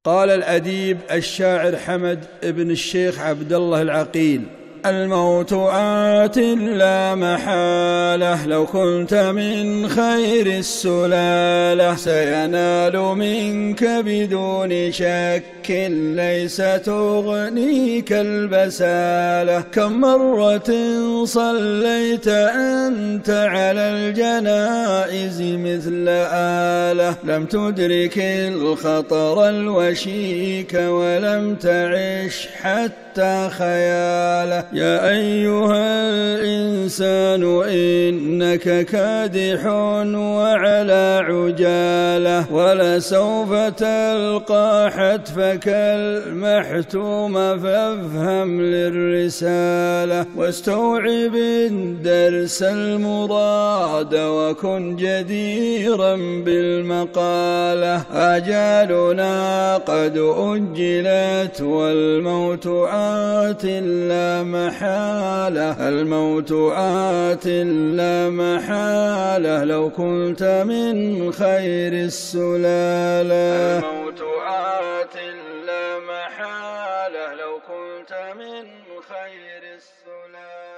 قال الأديب الشاعر حمد بن الشيخ عبد الله العقيل: الموت آت لا محالة، لو كنت من خير السلالة سينال منك بدون شك، ليس تغنيك البسالة. كم مرة صليت أنت على الجنائز مثل آلة، لم تدرك الخطر الوشيك ولم تعش حتى خياله. يا أيها الإنسان إنك كادح وعلى عجالة، ولسوف تلقى حتفك المحتوم، فافهم للرسالة واستوعب الدرس المراد وكن جديرا بالمقالة. آجالنا قد أجلت والموت آت لا محالة، الموت آت لا محالة، لو كنت من خير السلالة. الموت آت لا محالة، لو كنت من خير السلالة.